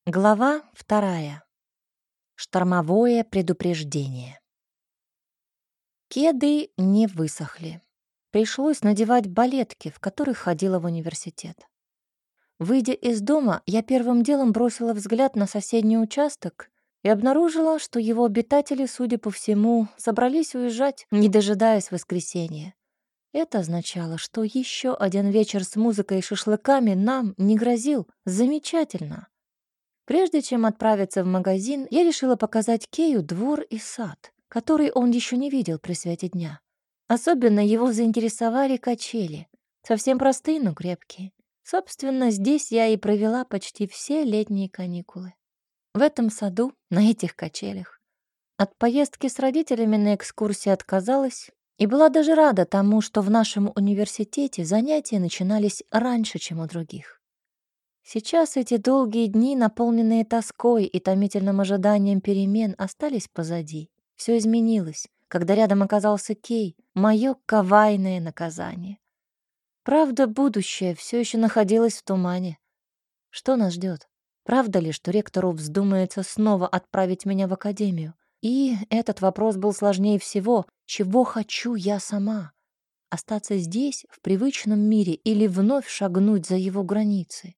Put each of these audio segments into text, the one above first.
Глава 2. Штормовое предупреждение. Кеды не высохли. Пришлось надевать балетки, в которых ходила в университет. Выйдя из дома, я первым делом бросила взгляд на соседний участок и обнаружила, что его обитатели, судя по всему, собрались уезжать, не дожидаясь воскресенья. Это означало, что еще один вечер с музыкой и шашлыками нам не грозил. Замечательно. Прежде чем отправиться в магазин, я решила показать Кею двор и сад, который он еще не видел при свете дня. Особенно его заинтересовали качели. Совсем простые, но крепкие. Собственно, здесь я и провела почти все летние каникулы. В этом саду, на этих качелях. От поездки с родителями на экскурсии отказалась и была даже рада тому, что в нашем университете занятия начинались раньше, чем у других. Сейчас эти долгие дни, наполненные тоской и томительным ожиданием перемен, остались позади. Все изменилось, когда рядом оказался Кей, мое кавайное наказание. Правда, будущее все еще находилось в тумане. Что нас ждет? Правда ли, что ректору вздумается снова отправить меня в академию? И этот вопрос был сложнее всего. Чего хочу я сама? Остаться здесь, в привычном мире, или вновь шагнуть за его границы?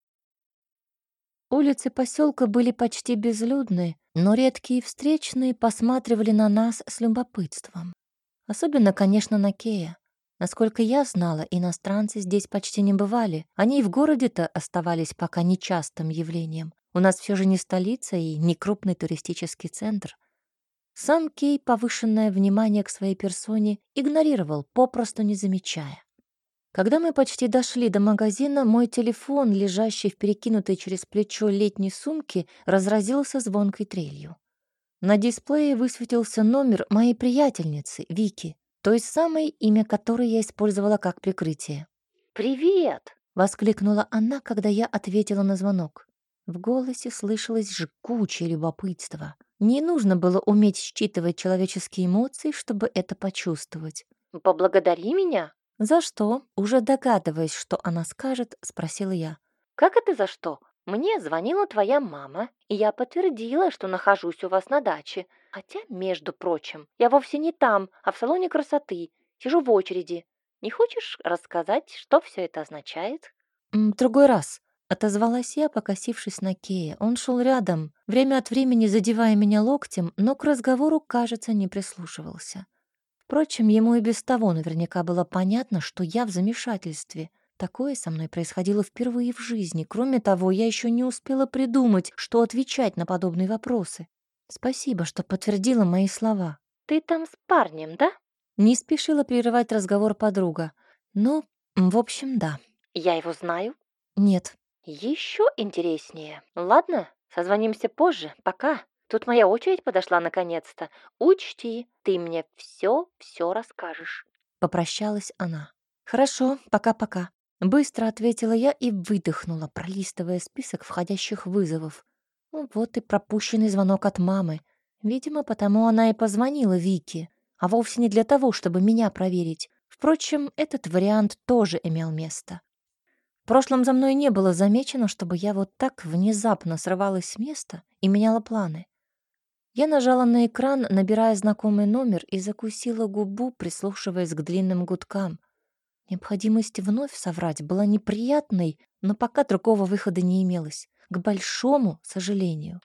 Улицы поселка были почти безлюдны, но редкие встречные посматривали на нас с любопытством. Особенно, конечно, на Кея. Насколько я знала, иностранцы здесь почти не бывали. Они и в городе-то оставались пока нечастым явлением. У нас все же не столица и не крупный туристический центр. Сам Кей повышенное внимание к своей персоне игнорировал, попросту не замечая. Когда мы почти дошли до магазина, мой телефон, лежащий в перекинутой через плечо летней сумке, разразился звонкой трелью. На дисплее высветился номер моей приятельницы, Вики, той самой, имя которой я использовала как прикрытие. «Привет!» — воскликнула она, когда я ответила на звонок. В голосе слышалось жгучее любопытство. Не нужно было уметь считывать человеческие эмоции, чтобы это почувствовать. «Поблагодари меня?» «За что?» Уже догадываясь, что она скажет, спросила я. «Как это за что? Мне звонила твоя мама, и я подтвердила, что нахожусь у вас на даче. Хотя, между прочим, я вовсе не там, а в салоне красоты. Сижу в очереди. Не хочешь рассказать, что все это означает?» «В другой раз», — отозвалась я, покосившись на Кея. Он шел рядом, время от времени задевая меня локтем, но к разговору, кажется, не прислушивался. Впрочем, ему и без того наверняка было понятно, что я в замешательстве. Такое со мной происходило впервые в жизни. Кроме того, я еще не успела придумать, что отвечать на подобные вопросы. Спасибо, что подтвердила мои слова. «Ты там с парнем, да?» Не спешила прерывать разговор подруга. «Ну, в общем, да». «Я его знаю?» «Нет». «Еще интереснее. Ладно, созвонимся позже. Пока». Тут моя очередь подошла наконец-то. Учти, ты мне все расскажешь. Попрощалась она. Хорошо, пока-пока. Быстро ответила я и выдохнула, пролистывая список входящих вызовов. Ну, вот и пропущенный звонок от мамы. Видимо, потому она и позвонила Вике, а вовсе не для того, чтобы меня проверить. Впрочем, этот вариант тоже имел место. В прошлом за мной не было замечено, чтобы я вот так внезапно срывалась с места и меняла планы. Я нажала на экран, набирая знакомый номер, и закусила губу, прислушиваясь к длинным гудкам. Необходимость вновь соврать была неприятной, но пока другого выхода не имелось, к большому сожалению.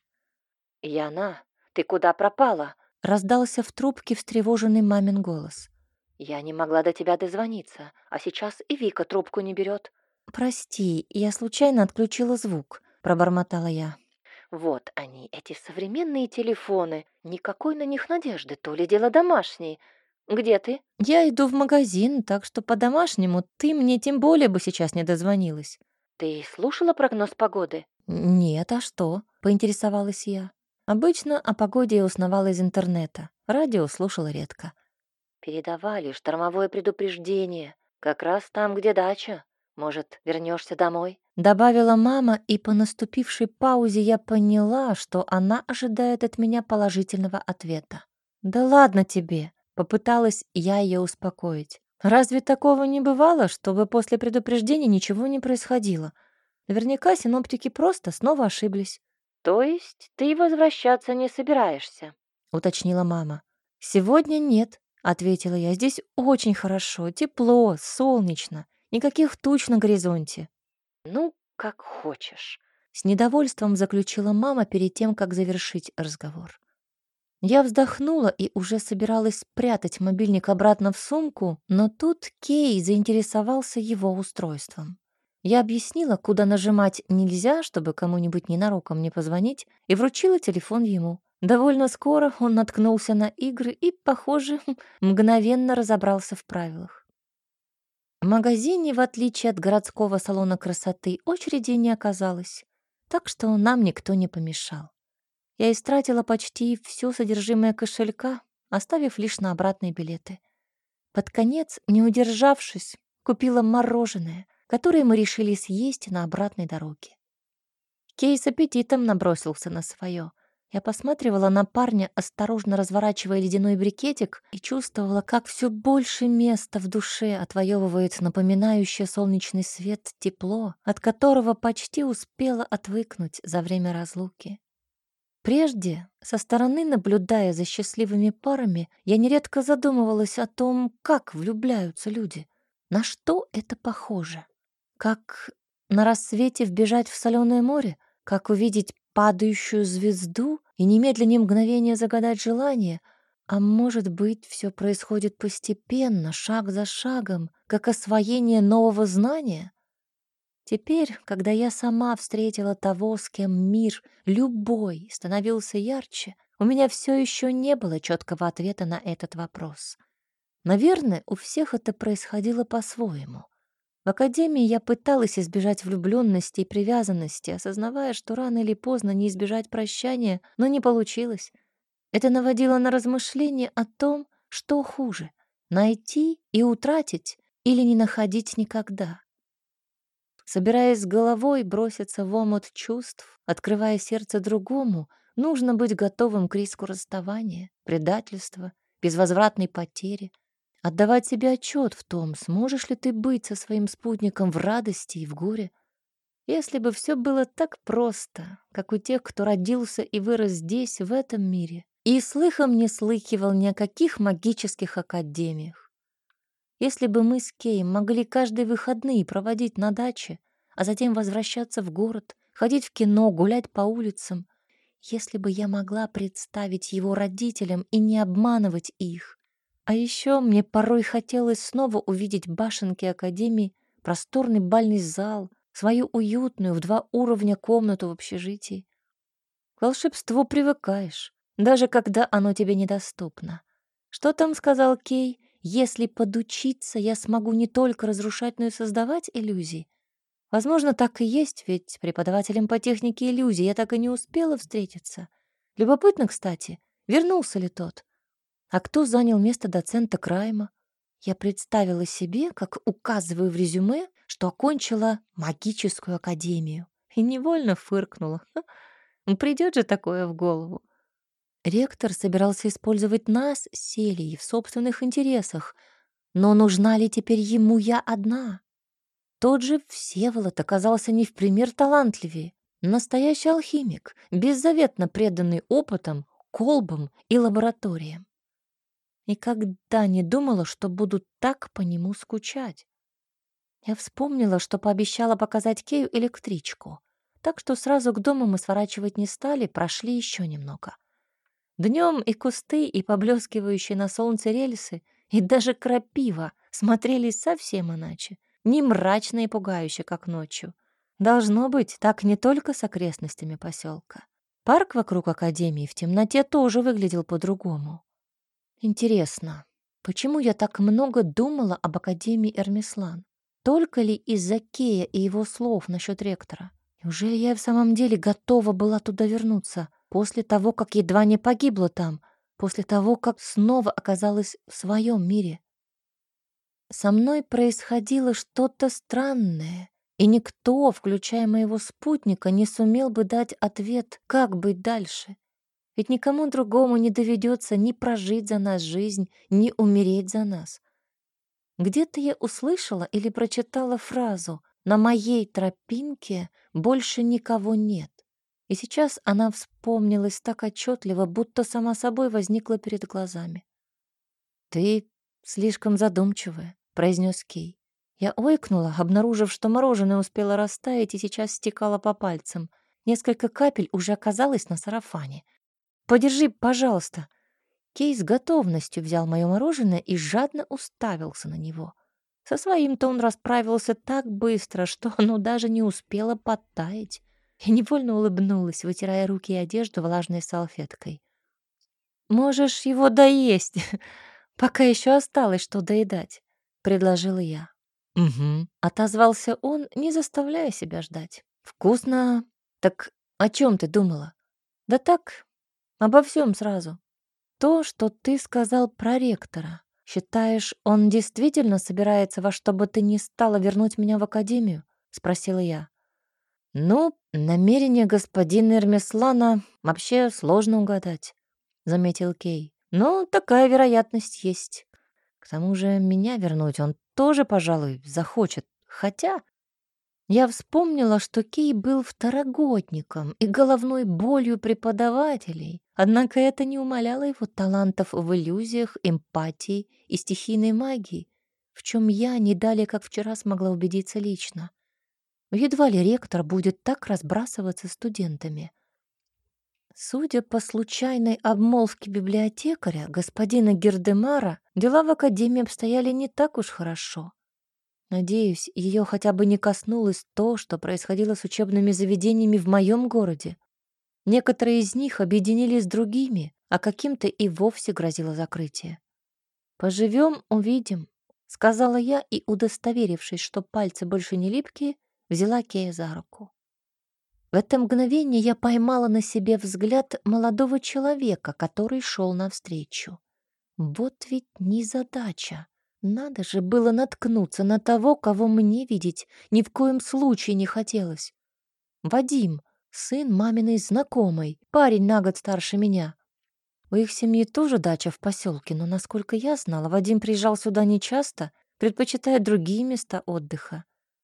«Яна, ты куда пропала?» — раздался в трубке встревоженный мамин голос. «Я не могла до тебя дозвониться, а сейчас и Вика трубку не берет». «Прости, я случайно отключила звук», — пробормотала я. Вот они, эти современные телефоны. Никакой на них надежды, то ли дело домашние. Где ты? Я иду в магазин, так что по-домашнему ты мне тем более бы сейчас не дозвонилась. Ты слушала прогноз погоды? Нет, а что? Поинтересовалась я. Обычно о погоде я узнавала из интернета. Радио слушала редко. Передавали штормовое предупреждение. Как раз там, где дача. Может, вернешься домой? Добавила мама, и по наступившей паузе я поняла, что она ожидает от меня положительного ответа. «Да ладно тебе», — попыталась я ее успокоить. «Разве такого не бывало, чтобы после предупреждения ничего не происходило? Наверняка синоптики просто снова ошиблись». То есть ты возвращаться не собираешься? Уточнила мама. Сегодня нет, ответила я. Здесь очень хорошо, тепло, солнечно, никаких туч на горизонте. Ну, как хочешь. С недовольством заключила мама перед тем, как завершить разговор. Я вздохнула и уже собиралась спрятать мобильник обратно в сумку, но тут Кей заинтересовался его устройством. Я объяснила, куда нажимать нельзя, чтобы кому-нибудь ненароком не позвонить, и вручила телефон ему. Довольно скоро он наткнулся на игры и, похоже, мгновенно разобрался в правилах. В магазине, в отличие от городского салона красоты, очереди не оказалось, так что нам никто не помешал. Я истратила почти все содержимое кошелька, оставив лишь на обратные билеты. Под конец, не удержавшись, купила мороженое, которое мы решили съесть на обратной дороге. Кей с аппетитом набросился на свое. Я посматривала на парня, осторожно разворачивая ледяной брикетик, и чувствовала, как все больше места в душе отвоевывает напоминающее солнечный свет тепло, от которого почти успела отвыкнуть за время разлуки. Прежде, со стороны наблюдая за счастливыми парами, я нередко задумывалась о том, как влюбляются люди, на что это похоже. Как на рассвете вбежать в соленое море, как увидеть падающую звезду и немедленно мгновение загадать желание, а может быть, все происходит постепенно, шаг за шагом, как освоение нового знания? Теперь, когда я сама встретила того, с кем мир, любой, становился ярче, у меня все еще не было четкого ответа на этот вопрос. Наверное, у всех это происходило по-своему. В академии я пыталась избежать влюбленности и привязанности, осознавая, что рано или поздно не избежать прощания, но не получилось. Это наводило на размышления о том, что хуже — найти и утратить или не находить никогда. Собираясь с головой броситься в омут чувств, открывая сердце другому, нужно быть готовым к риску расставания, предательства, безвозвратной потери, отдавать себе отчет в том, сможешь ли ты быть со своим спутником в радости и в горе. Если бы все было так просто, как у тех, кто родился и вырос здесь, в этом мире, и слыхом не слыхивал ни о каких магических академиях. Если бы мы с Кеем могли каждые выходные проводить на даче, а затем возвращаться в город, ходить в кино, гулять по улицам, если бы я могла представить его родителям и не обманывать их. А еще мне порой хотелось снова увидеть башенки академии, просторный бальный зал, свою уютную в 2 уровня комнату в общежитии. К волшебству привыкаешь, даже когда оно тебе недоступно. Что там сказал Кей? Если подучиться, я смогу не только разрушать, но и создавать иллюзии. Возможно, так и есть, ведь преподавателем по технике иллюзий я так и не успела встретиться. Любопытно, кстати, вернулся ли тот? А кто занял место доцента Крайма? Я представила себе, как указываю в резюме, что окончила магическую академию, и невольно фыркнула. Придет же такое в голову. Ректор собирался использовать нас, Селии, в собственных интересах, но нужна ли теперь ему я одна? Тот же Всеволод оказался не в пример талантливее. Настоящий алхимик, беззаветно преданный опытом, колбам и лабораториям. Никогда не думала, что буду так по нему скучать. Я вспомнила, что пообещала показать Кею электричку, так что сразу к дому мы сворачивать не стали, прошли еще немного. Днем и кусты, и поблескивающие на солнце рельсы, и даже крапива смотрелись совсем иначе, не мрачно и пугающе, как ночью. Должно быть, так не только с окрестностями поселка. Парк вокруг академии в темноте тоже выглядел по-другому. Интересно, почему я так много думала об академии Эрмислан? Только ли из-за Кея и его слов насчет ректора? Неужели я в самом деле готова была туда вернуться после того, как едва не погибла там, после того, как снова оказалась в своем мире? Со мной происходило что-то странное, и никто, включая моего спутника, не сумел бы дать ответ, как быть дальше. Ведь никому другому не доведется ни прожить за нас жизнь, ни умереть за нас. Где-то я услышала или прочитала фразу «На моей тропинке больше никого нет». И сейчас она вспомнилась так отчетливо, будто сама собой возникла перед глазами. «Ты слишком задумчивая», — произнес Кей. Я ойкнула, обнаружив, что мороженое успело растаять и сейчас стекало по пальцам. Несколько капель уже оказалось на сарафане. «Подержи, пожалуйста». Кей с готовностью взял мое мороженое и жадно уставился на него. Со своим-то он расправился так быстро, что оно даже не успело подтаять. Я невольно улыбнулась, вытирая руки и одежду влажной салфеткой. «Можешь его доесть, пока еще осталось что доедать», — предложила я. «Угу», — отозвался он, не заставляя себя ждать. «Вкусно. Так о чем ты думала?» «Да так, обо всем сразу. То, что ты сказал про ректора. Считаешь, он действительно собирается во что бы то ни стало вернуть меня в академию?» — спросила я. «Ну, намерение господина Эрмеслана вообще сложно угадать», — заметил Кей. «Но такая вероятность есть. К тому же меня вернуть он тоже, пожалуй, захочет. Хотя я вспомнила, что Кей был второгодником и головной болью преподавателей, однако это не умаляло его талантов в иллюзиях, эмпатии и стихийной магии, в чем я не далее, как вчера, смогла убедиться лично. Едва ли ректор будет так разбрасываться студентами. Судя по случайной обмолвке библиотекаря, господина Гердемара, дела в академии обстояли не так уж хорошо. Надеюсь, ее хотя бы не коснулось то, что происходило с учебными заведениями в моем городе. Некоторые из них объединились с другими, а каким-то и вовсе грозило закрытие. «Поживем, увидим», — сказала я и, удостоверившись, что пальцы больше не липкие, взяла Кея за руку. В это мгновение я поймала на себе взгляд молодого человека, который шел навстречу. Вот ведь незадача. Надо же было наткнуться на того, кого мне видеть ни в коем случае не хотелось. Вадим, сын маминой знакомой, парень на год старше меня. У их семьи тоже дача в поселке, но, насколько я знала, Вадим приезжал сюда нечасто, предпочитая другие места отдыха.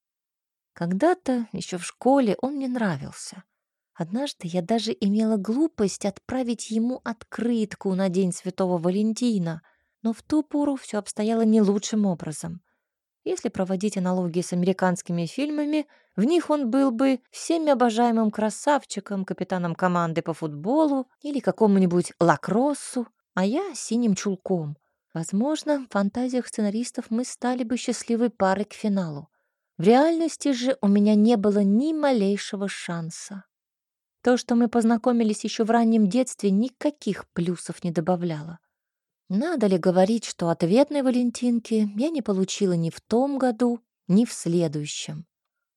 Когда-то, еще в школе, он мне нравился. Однажды я даже имела глупость отправить ему открытку на День Святого Валентина, но в ту пору все обстояло не лучшим образом. Если проводить аналогии с американскими фильмами, в них он был бы всеми обожаемым красавчиком, капитаном команды по футболу или какому-нибудь лакроссу, а я — синим чулком. Возможно, в фантазиях сценаристов мы стали бы счастливой парой к финалу. В реальности же у меня не было ни малейшего шанса. То, что мы познакомились еще в раннем детстве, никаких плюсов не добавляло. Надо ли говорить, что ответной Валентинки я не получила ни в том году, ни в следующем.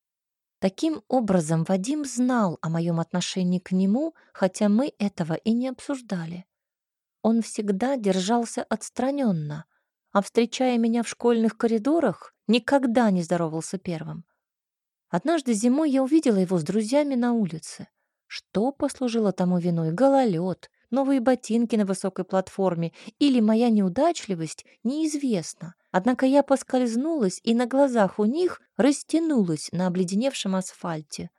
Таким образом, Вадим знал о моем отношении к нему, хотя мы этого и не обсуждали. Он всегда держался отстраненно, а, встречая меня в школьных коридорах, никогда не здоровался первым. Однажды зимой я увидела его с друзьями на улице. Что послужило тому виной? Гололед, новые ботинки на высокой платформе или моя неудачливость, неизвестно. Однако я поскользнулась и на глазах у них растянулась на обледеневшем асфальте.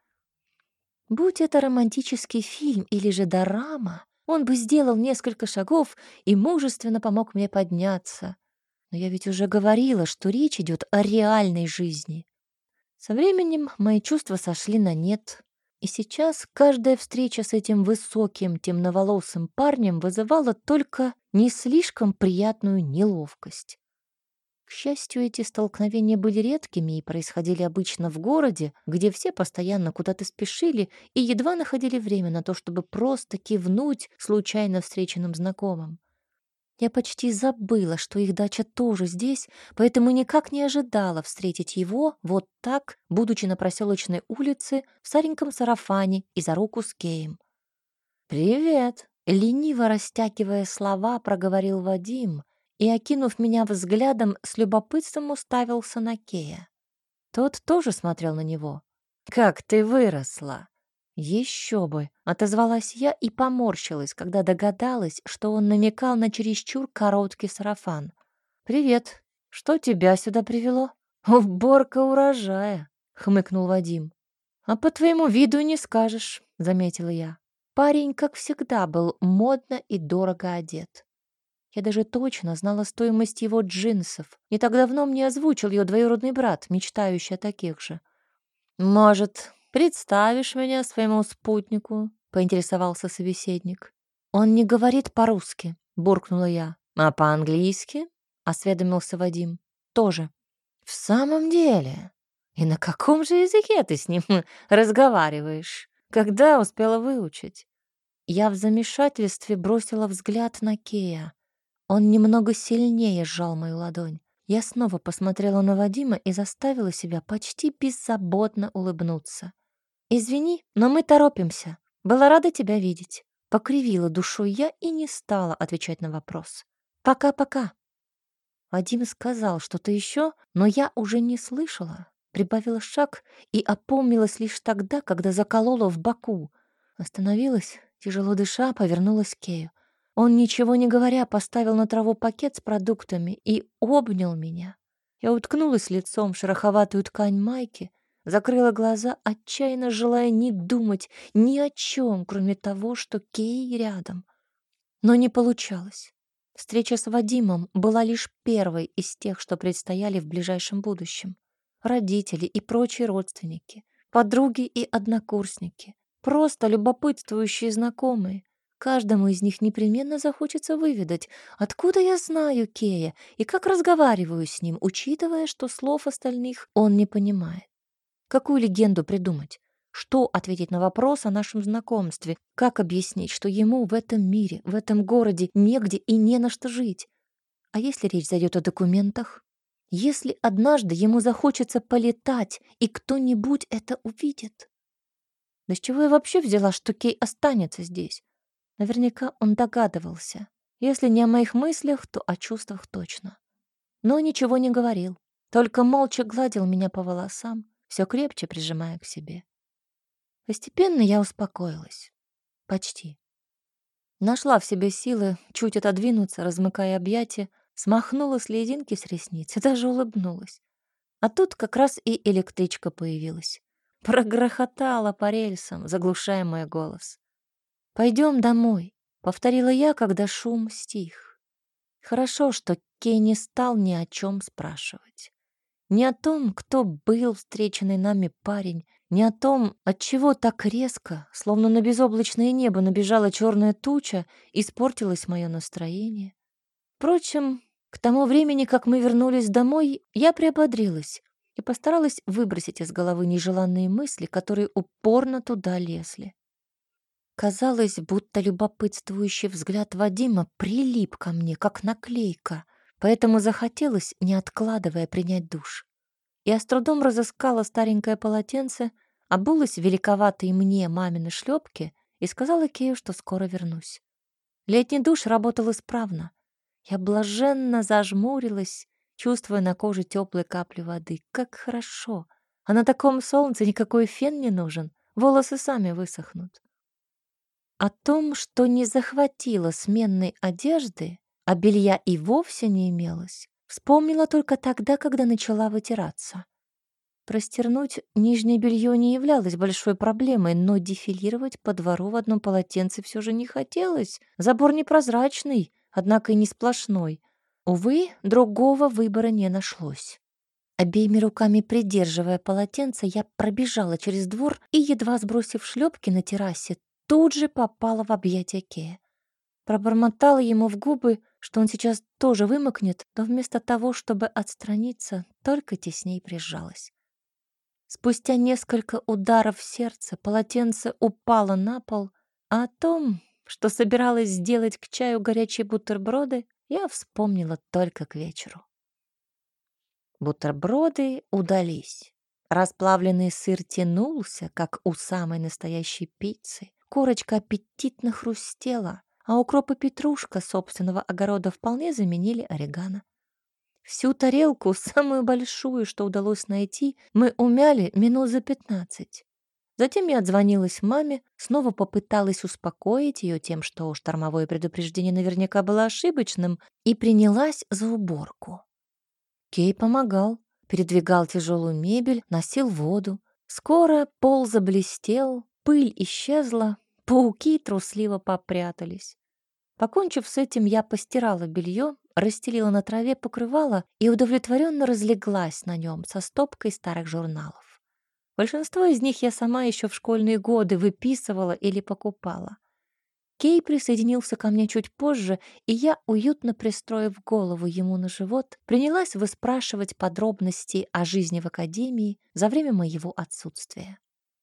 Будь это романтический фильм или же дорама, он бы сделал несколько шагов и мужественно помог мне подняться. Но я ведь уже говорила, что речь идет о реальной жизни. Со временем мои чувства сошли на нет, и сейчас каждая встреча с этим высоким темноволосым парнем вызывала только не слишком приятную неловкость. К счастью, эти столкновения были редкими и происходили обычно в городе, где все постоянно куда-то спешили и едва находили время на то, чтобы просто кивнуть случайно встреченным знакомым. Я почти забыла, что их дача тоже здесь, поэтому никак не ожидала встретить его вот так, будучи на проселочной улице, в стареньком сарафане и за руку с Кеем. «Привет!» — лениво растягивая слова, проговорил Вадим и, окинув меня взглядом, с любопытством уставился на Кея. Тот тоже смотрел на него. «Как ты выросла!» «Еще бы!» — отозвалась я и поморщилась, когда догадалась, что он намекал на чересчур короткий сарафан. «Привет! Что тебя сюда привело?» «Уборка урожая!» — хмыкнул Вадим. «А по твоему виду не скажешь. заметила я. Парень, как всегда, был модно и дорого одет. Я даже точно знала стоимость его джинсов. Не так давно мне озвучил ее двоюродный брат, мечтающий о таких же. «Может, представишь меня своему спутнику?» — поинтересовался собеседник. «Он не говорит по-русски», — буркнула я. «А по-английски?» — осведомился Вадим. «Тоже». «В самом деле? И на каком же языке ты с ним разговариваешь? Когда успела выучить?» Я в замешательстве бросила взгляд на Кея. Он немного сильнее сжал мою ладонь. Я снова посмотрела на Вадима и заставила себя почти беззаботно улыбнуться. «Извини, но мы торопимся. Была рада тебя видеть». Покривила душой я и не стала отвечать на вопрос. «Пока-пока». Вадим сказал что-то еще, но я уже не слышала. Прибавила шаг и опомнилась лишь тогда, когда заколола в боку. Остановилась, тяжело дыша, повернулась к Кею. Он, ничего не говоря, поставил на траву пакет с продуктами и обнял меня. Я уткнулась лицом в шероховатую ткань майки, закрыла глаза, отчаянно желая не думать ни о чем, кроме того, что Кей рядом. Но не получалось. Встреча с Вадимом была лишь первой из тех, что предстояли в ближайшем будущем. Родители и прочие родственники, подруги и однокурсники, просто любопытствующие знакомые. Каждому из них непременно захочется выведать, откуда я знаю Кея и как разговариваю с ним, учитывая, что слов остальных он не понимает. Какую легенду придумать? Что ответить на вопрос о нашем знакомстве? Как объяснить, что ему в этом мире, в этом городе негде и не на что жить? А если речь зайдет о документах? Если однажды ему захочется полетать, и кто-нибудь это увидит? Да с чего я вообще взяла, что Кей останется здесь? Наверняка он догадывался. Если не о моих мыслях, то о чувствах точно. Но ничего не говорил, только молча гладил меня по волосам, все крепче прижимая к себе. Постепенно я успокоилась. Почти. Нашла в себе силы чуть отодвинуться, размыкая объятия, смахнула слезинки с ресниц и даже улыбнулась. А тут как раз и электричка появилась. Прогрохотала по рельсам, заглушая мой голос. «Пойдем домой», — повторила я, когда шум стих. Хорошо, что Кей не стал ни о чем спрашивать. Ни о том, кто был встреченный нами парень, ни о том, отчего так резко, словно на безоблачное небо набежала черная туча, испортилось мое настроение. Впрочем, к тому времени, как мы вернулись домой, я приободрилась и постаралась выбросить из головы нежеланные мысли, которые упорно туда лезли. Казалось, будто любопытствующий взгляд Вадима прилип ко мне, как наклейка, поэтому захотелось, не откладывая, принять душ. Я с трудом разыскала старенькое полотенце, обулась в великоватые мне мамины шлепки и сказала Кею, что скоро вернусь. Летний душ работал исправно. Я блаженно зажмурилась, чувствуя на коже теплые капли воды. Как хорошо! А на таком солнце никакой фен не нужен, волосы сами высохнут. О том, что не захватила сменной одежды, а белья и вовсе не имелось, вспомнила только тогда, когда начала вытираться. Простернуть нижнее белье не являлось большой проблемой, но дефилировать по двору в одном полотенце все же не хотелось. Забор непрозрачный, однако и не сплошной. Увы, другого выбора не нашлось. Обеими руками придерживая полотенце, я пробежала через двор и, едва сбросив шлепки на террасе, тут же попала в объятия Кея. Пробормотала ему в губы, что он сейчас тоже вымокнет, но вместо того, чтобы отстраниться, только тесней прижалась. Спустя несколько ударов в сердце полотенце упало на пол, а о том, что собиралась сделать к чаю горячие бутерброды, я вспомнила только к вечеру. Бутерброды удались. Расплавленный сыр тянулся, как у самой настоящей пиццы. Корочка аппетитно хрустела, а укроп и петрушка собственного огорода вполне заменили орегано. Всю тарелку, самую большую, что удалось найти, мы умяли минут за 15. Затем я отзвонилась маме, снова попыталась успокоить ее тем, что штормовое предупреждение наверняка было ошибочным, и принялась за уборку. Кей помогал, передвигал тяжелую мебель, носил воду. Скоро пол заблестел, пыль исчезла, пауки трусливо попрятались. Покончив с этим, я постирала белье, расстелила на траве покрывало и удовлетворенно разлеглась на нем со стопкой старых журналов. Большинство из них я сама еще в школьные годы выписывала или покупала. Кей присоединился ко мне чуть позже, и я, уютно пристроив голову ему на живот, принялась выспрашивать подробности о жизни в академии за время моего отсутствия.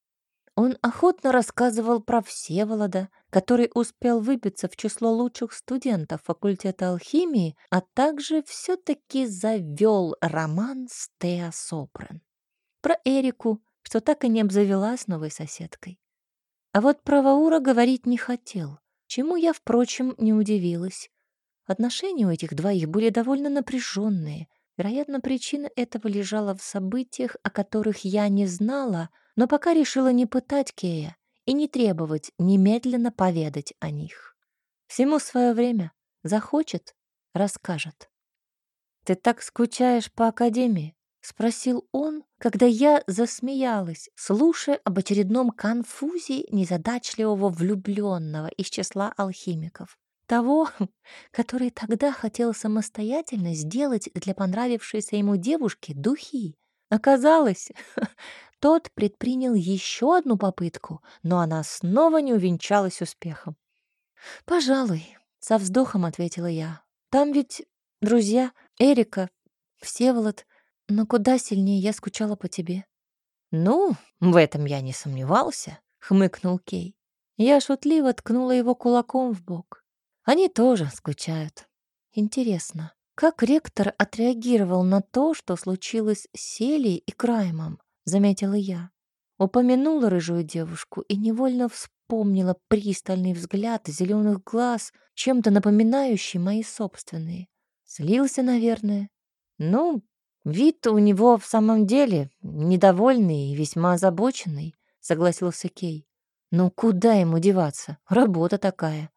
Он охотно рассказывал про Всеволода, который успел выбиться в число лучших студентов факультета алхимии, а также все-таки завел роман с Теа Сопран. Про Эрику, что так и не обзавелась новой соседкой. А вот про Ваура говорить не хотел, чему я, впрочем, не удивилась. Отношения у этих двоих были довольно напряженные. Вероятно, причина этого лежала в событиях, о которых я не знала, но пока решила не пытать Кея и не требовать немедленно поведать о них. Всему свое время. Захочет — расскажет. «Ты так скучаешь по академии?» — спросил он, когда я засмеялась, слушая об очередном конфузе незадачливого влюбленного из числа алхимиков. Того, который тогда хотел самостоятельно сделать для понравившейся ему девушки духи. Оказалось, тот предпринял еще одну попытку, но она снова не увенчалась успехом. «Пожалуй», — со вздохом ответила я. «Там ведь друзья, Эрика, Всеволод, но куда сильнее я скучала по тебе». «Ну, в этом я не сомневался», — хмыкнул Кей. Я шутливо ткнула его кулаком в бок. Они тоже скучают. Интересно, как ректор отреагировал на то, что случилось с Селией и Краймом, заметила я. Упомянула рыжую девушку и невольно вспомнила пристальный взгляд зеленых глаз, чем-то напоминающий мои собственные. Слился, наверное. Ну, вид у него в самом деле недовольный и весьма озабоченный, согласился Кей. Ну куда ему деваться? Работа такая.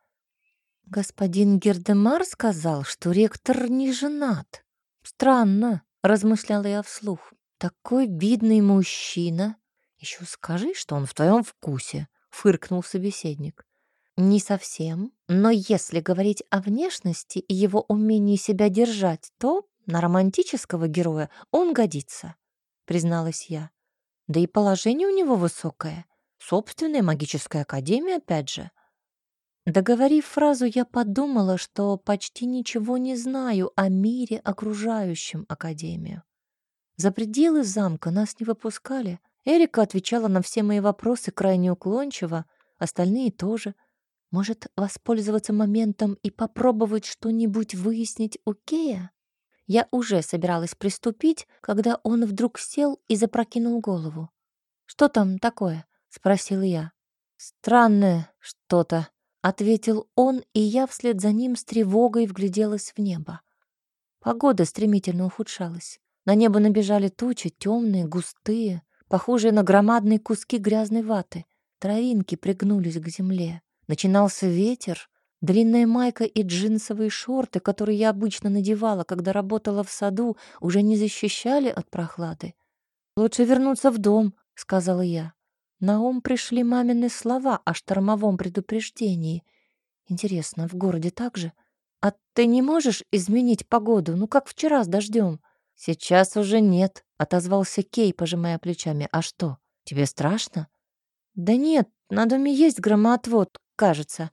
Господин Гердемар сказал, что ректор не женат. Странно, размышляла я вслух. Такой видный мужчина. Еще скажи, что он в твоем вкусе, фыркнул собеседник. Не совсем, но если говорить о внешности и его умении себя держать, то на романтического героя он годится, призналась я. Да и положение у него высокое. Собственная магическая академия, опять же. Договорив фразу, я подумала, что почти ничего не знаю о мире, окружающем академию. За пределы замка нас не выпускали. Эрика отвечала на все мои вопросы крайне уклончиво, остальные тоже. Может, воспользоваться моментом и попробовать что-нибудь выяснить у Кея? Я уже собиралась приступить, когда он вдруг сел и запрокинул голову. «Что там такое?» — спросил я. «Странное что-то», — ответил он, и я вслед за ним с тревогой вгляделась в небо. Погода стремительно ухудшалась. На небо набежали тучи, темные, густые, похожие на громадные куски грязной ваты. Травинки пригнулись к земле. Начинался ветер. Длинная майка и джинсовые шорты, которые я обычно надевала, когда работала в саду, уже не защищали от прохлады. «Лучше вернуться в дом», — сказала я. На ум пришли мамины слова о штормовом предупреждении. Интересно, в городе так же? А ты не можешь изменить погоду, ну как вчера с дождем? Сейчас уже нет, отозвался Кей, пожимая плечами. А что, тебе страшно? Да нет, на доме есть громоотвод, кажется.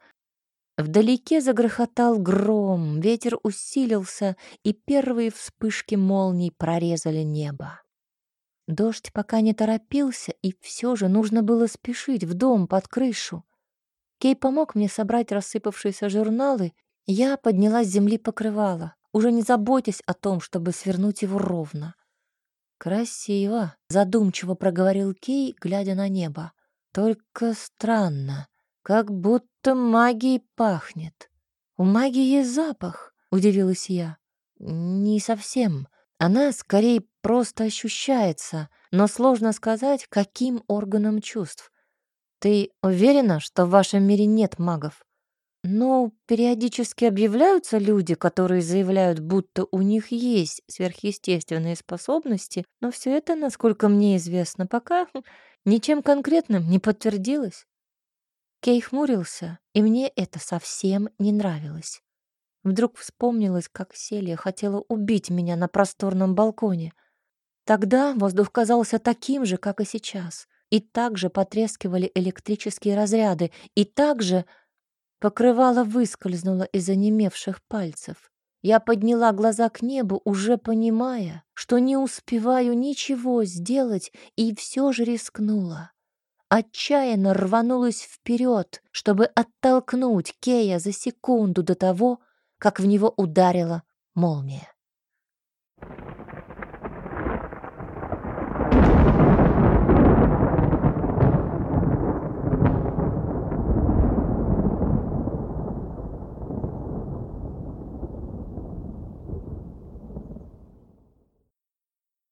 Вдалеке загрохотал гром, ветер усилился, и первые вспышки молний прорезали небо. Дождь пока не торопился, и все же нужно было спешить в дом под крышу. Кей помог мне собрать рассыпавшиеся журналы, и я подняла с земли покрывало, уже не заботясь о том, чтобы свернуть его ровно. «Красиво», — задумчиво проговорил Кей, глядя на небо. «Только странно, как будто магией пахнет». «У магии есть запах», — удивилась я. «Не совсем. Она скорее просто ощущается, но сложно сказать, каким органом чувств. Ты уверена, что в вашем мире нет магов? Ну, периодически объявляются люди, которые заявляют, будто у них есть сверхъестественные способности, но все это, насколько мне известно, пока ничем конкретным не подтвердилось. Кей хмурился, и мне это совсем не нравилось. Вдруг вспомнилось, как Селия хотела убить меня на просторном балконе. Тогда воздух казался таким же, как и сейчас. И также потрескивали электрические разряды, и также покрывало выскользнуло из онемевших пальцев. Я подняла глаза к небу, уже понимая, что не успеваю ничего сделать, и все же рискнула. Отчаянно рванулась вперед, чтобы оттолкнуть Кея за секунду до того, как в него ударила молния.